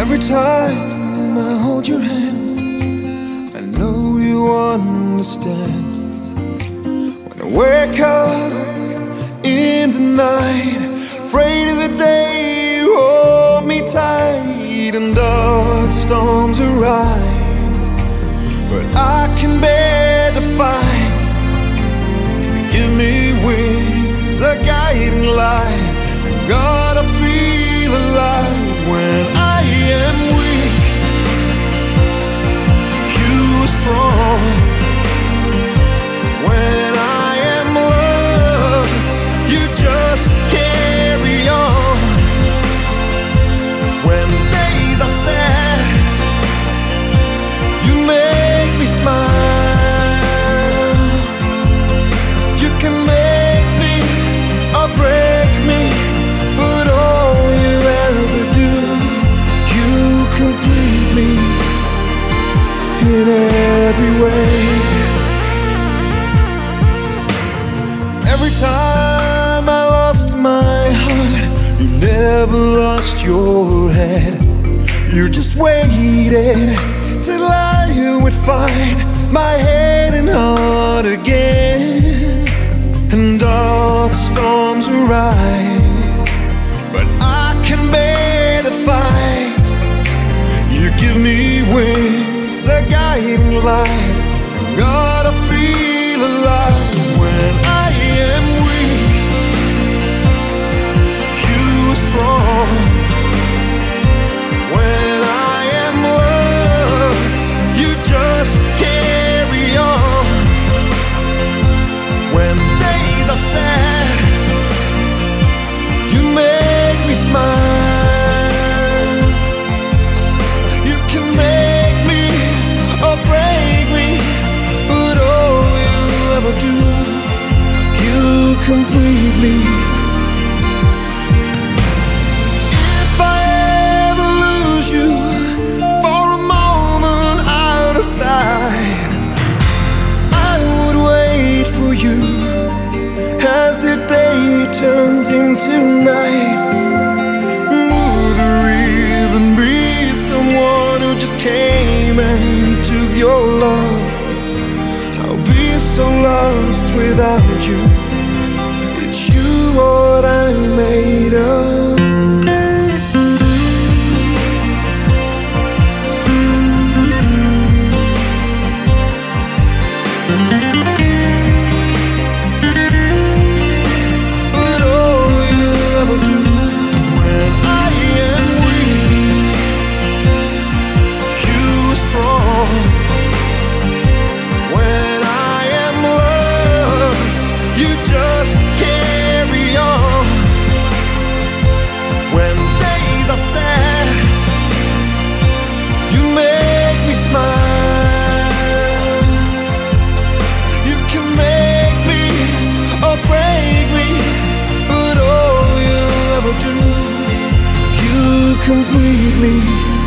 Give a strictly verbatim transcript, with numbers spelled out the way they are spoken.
Every time I hold your hand, I know you understand. When I wake up in the night, afraid of the day, you hold me tight and dark storms arise. But I can bear the fight. You give me wings as a guiding light. God, I feel alive when I am weak. You are strong. When I am lost, you just carry on. When days are sad, you make me smile. You can make me or break me, but all you ever do, you complete me in every way. Every time I lost my heart, you never lost your head. You just waited till I would find my head and heart again. And dark storms arise, but I can bear the fight. You give me wings, a guiding light. God, I feel alive when I am weak. You are strong. When I am lost, you just carry on. When days are sad, you make me smile. You can make me or break me, but all you ever do, you complete me. If I ever lose you for a moment out of sight, I would wait for you as the day turns into night. Would there even be someone who just came and took your love? I'll be so lost without you. It's you what I'm made of. But all you ever do when I am weak, you are strong. When I am lost, you just carry on. When days are sad, you make me smile. You can make me or break me, but all you ever do, you complete me.